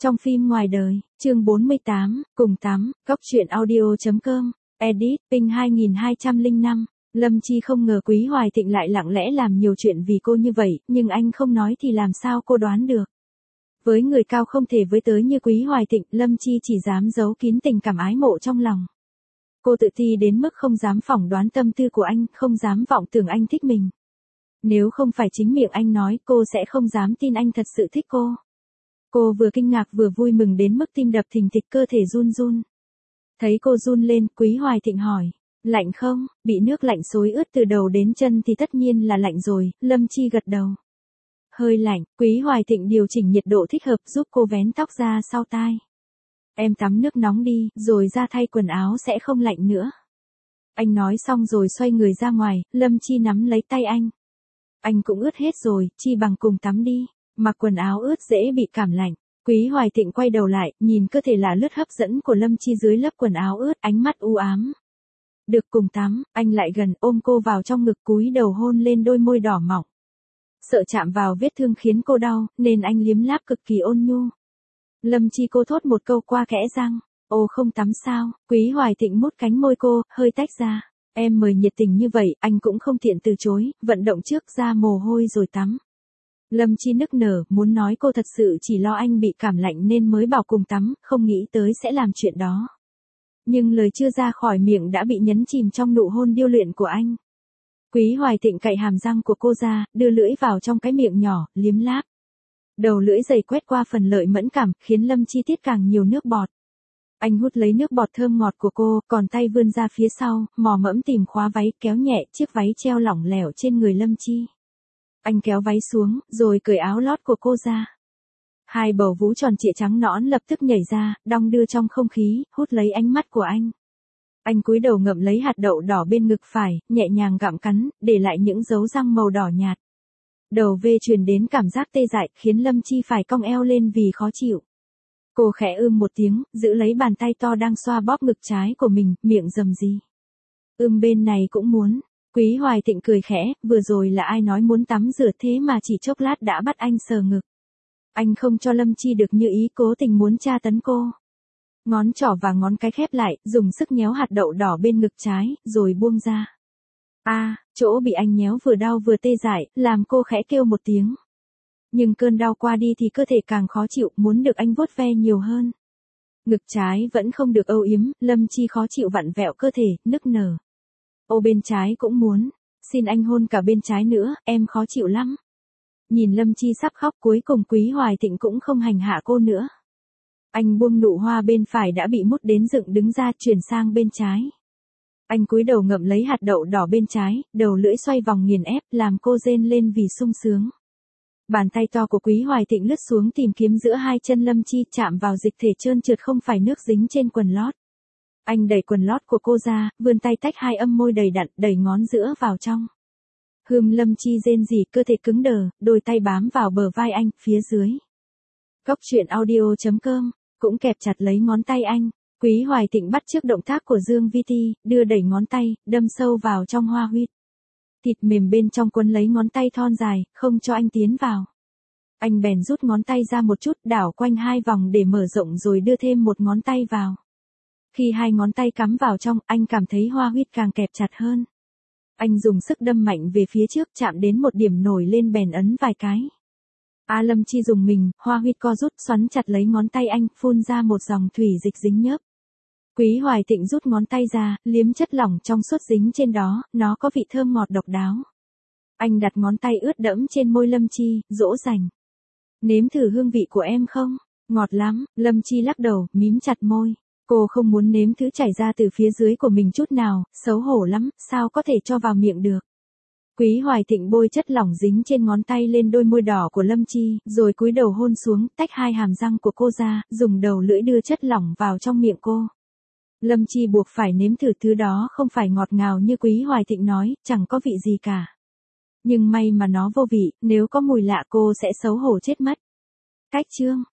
Trong phim ngoài đời, chương 48, cùng tắm, góc truyện audio.com, edit, ping 2205. Lâm Chi không ngờ Quý Hoài Thịnh lại lặng lẽ làm nhiều chuyện vì cô như vậy, nhưng anh không nói thì làm sao cô đoán được. Với người cao không thể với tới như Quý Hoài Thịnh, Lâm Chi chỉ dám giấu kín tình cảm ái mộ trong lòng. Cô tự ti đến mức không dám phỏng đoán tâm tư của anh, không dám vọng tưởng anh thích mình. Nếu không phải chính miệng anh nói, cô sẽ không dám tin anh thật sự thích cô. Cô vừa kinh ngạc vừa vui mừng đến mức tim đập thình thịch, cơ thể run run. Thấy cô run lên, Quý Hoài Thịnh hỏi, lạnh không? Bị nước lạnh xối ướt từ đầu đến chân thì tất nhiên là lạnh rồi. Lâm Chi gật đầu. Hơi lạnh. Quý Hoài Thịnh điều chỉnh nhiệt độ thích hợp giúp cô vén tóc ra sau tai. Em tắm nước nóng đi, rồi ra thay quần áo sẽ không lạnh nữa. Anh nói xong rồi xoay người ra ngoài. Lâm Chi nắm lấy tay anh. Anh cũng ướt hết rồi, chi bằng cùng tắm đi. Mặc quần áo ướt dễ bị cảm lạnh. Quý Hoài Thịnh quay đầu lại, nhìn cơ thể lạ lướt hấp dẫn của Lâm Chi dưới lớp quần áo ướt, ánh mắt u ám. Được cùng tắm, anh lại gần ôm cô vào trong ngực, cúi đầu hôn lên đôi môi đỏ mọng. Sợ chạm vào vết thương khiến cô đau, nên anh liếm láp cực kỳ ôn nhu. Lâm Chi cô thốt một câu qua kẽ răng, ô không tắm sao? Quý Hoài Thịnh mút cánh môi cô, hơi tách ra. Em mời nhiệt tình như vậy, anh cũng không tiện từ chối, vận động trước ra mồ hôi rồi tắm. Lâm Chi nức nở, muốn nói cô thật sự chỉ lo anh bị cảm lạnh nên mới bảo cùng tắm, không nghĩ tới sẽ làm chuyện đó. Nhưng lời chưa ra khỏi miệng đã bị nhấn chìm trong nụ hôn điêu luyện của anh. Quý Hoài Thịnh cạy hàm răng của cô ra, đưa lưỡi vào trong cái miệng nhỏ, liếm láp. Đầu lưỡi dày quét qua phần lợi mẫn cảm, khiến Lâm Chi tiết càng nhiều nước bọt. Anh hút lấy nước bọt thơm ngọt của cô, còn tay vươn ra phía sau, mò mẫm tìm khóa váy, kéo nhẹ chiếc váy treo lỏng lẻo trên người Lâm Chi. Anh kéo váy xuống, rồi cởi áo lót của cô ra. Hai bầu vú tròn trịa trắng nõn lập tức nhảy ra, đong đưa trong không khí, hút lấy ánh mắt của anh. Anh cúi đầu ngậm lấy hạt đậu đỏ bên ngực phải, nhẹ nhàng gặm cắn, để lại những dấu răng màu đỏ nhạt. Đầu vê truyền đến cảm giác tê dại, khiến Lâm Chi phải cong eo lên vì khó chịu. Cô khẽ một tiếng, giữ lấy bàn tay to đang xoa bóp ngực trái của mình, miệng rầm rì. Bên này cũng muốn. Quý Hoài Thịnh cười khẽ, vừa rồi là ai nói muốn tắm rửa thế mà chỉ chốc lát đã bắt anh sờ ngực. Anh không cho Lâm Chi được như ý, cố tình muốn tra tấn cô. Ngón trỏ và ngón cái khép lại, dùng sức nhéo hạt đậu đỏ bên ngực trái, rồi buông ra. Chỗ bị anh nhéo vừa đau vừa tê dại, làm cô khẽ kêu một tiếng. Nhưng cơn đau qua đi thì cơ thể càng khó chịu, muốn được anh vuốt ve nhiều hơn. Ngực trái vẫn không được âu yếm, Lâm Chi khó chịu vặn vẹo cơ thể, nức nở. Bên trái cũng muốn. Xin anh hôn cả bên trái nữa, em khó chịu lắm. Nhìn Lâm Chi sắp khóc, cuối cùng Quý Hoài Thịnh cũng không hành hạ cô nữa. Anh buông nụ hoa bên phải đã bị mút đến dựng đứng ra, chuyển sang bên trái. Anh cúi đầu ngậm lấy hạt đậu đỏ bên trái, đầu lưỡi xoay vòng nghiền ép, làm cô rên lên vì sung sướng. Bàn tay to của Quý Hoài Thịnh lướt xuống tìm kiếm giữa hai chân Lâm Chi, chạm vào dịch thể trơn trượt không phải nước dính trên quần lót. Anh đẩy quần lót của cô ra, vươn tay tách hai âm môi đầy đặn, đẩy ngón giữa vào trong. Lâm Chi rên rỉ, cơ thể cứng đờ, đôi tay bám vào bờ vai anh, phía dưới. Góc truyện audio.com, cũng kẹp chặt lấy ngón tay anh. Quý Hoài Thịnh bắt chước động tác của Dương Vi Ti, đưa đẩy ngón tay, đâm sâu vào trong hoa huyệt. Thịt mềm bên trong quấn lấy ngón tay thon dài, không cho anh tiến vào. Anh bèn rút ngón tay ra một chút, đảo quanh hai vòng để mở rộng rồi đưa thêm một ngón tay vào. Khi hai ngón tay cắm vào trong, anh cảm thấy hoa huyệt càng kẹp chặt hơn. Anh dùng sức đâm mạnh về phía trước, chạm đến một điểm nổi lên bèn ấn vài cái. Lâm Chi dùng mình, hoa huyệt co rút, xoắn chặt lấy ngón tay anh, phun ra một dòng thủy dịch dính nhớp. Quý Hoài Thịnh rút ngón tay ra, liếm chất lỏng trong suốt dính trên đó, nó có vị thơm ngọt độc đáo. Anh đặt ngón tay ướt đẫm trên môi Lâm Chi, dỗ dành. Nếm thử hương vị của em không? Ngọt lắm. Lâm Chi lắc đầu, mím chặt môi. Cô không muốn nếm thứ chảy ra từ phía dưới của mình chút nào, xấu hổ lắm, sao có thể cho vào miệng được. Quý Hoài Thịnh bôi chất lỏng dính trên ngón tay lên đôi môi đỏ của Lâm Chi, rồi cúi đầu hôn xuống, tách hai hàm răng của cô ra, dùng đầu lưỡi đưa chất lỏng vào trong miệng cô. Lâm Chi buộc phải nếm thử thứ đó, không phải ngọt ngào như Quý Hoài Thịnh nói, chẳng có vị gì cả. Nhưng may mà nó vô vị, nếu có mùi lạ cô sẽ xấu hổ chết mất. Cách chương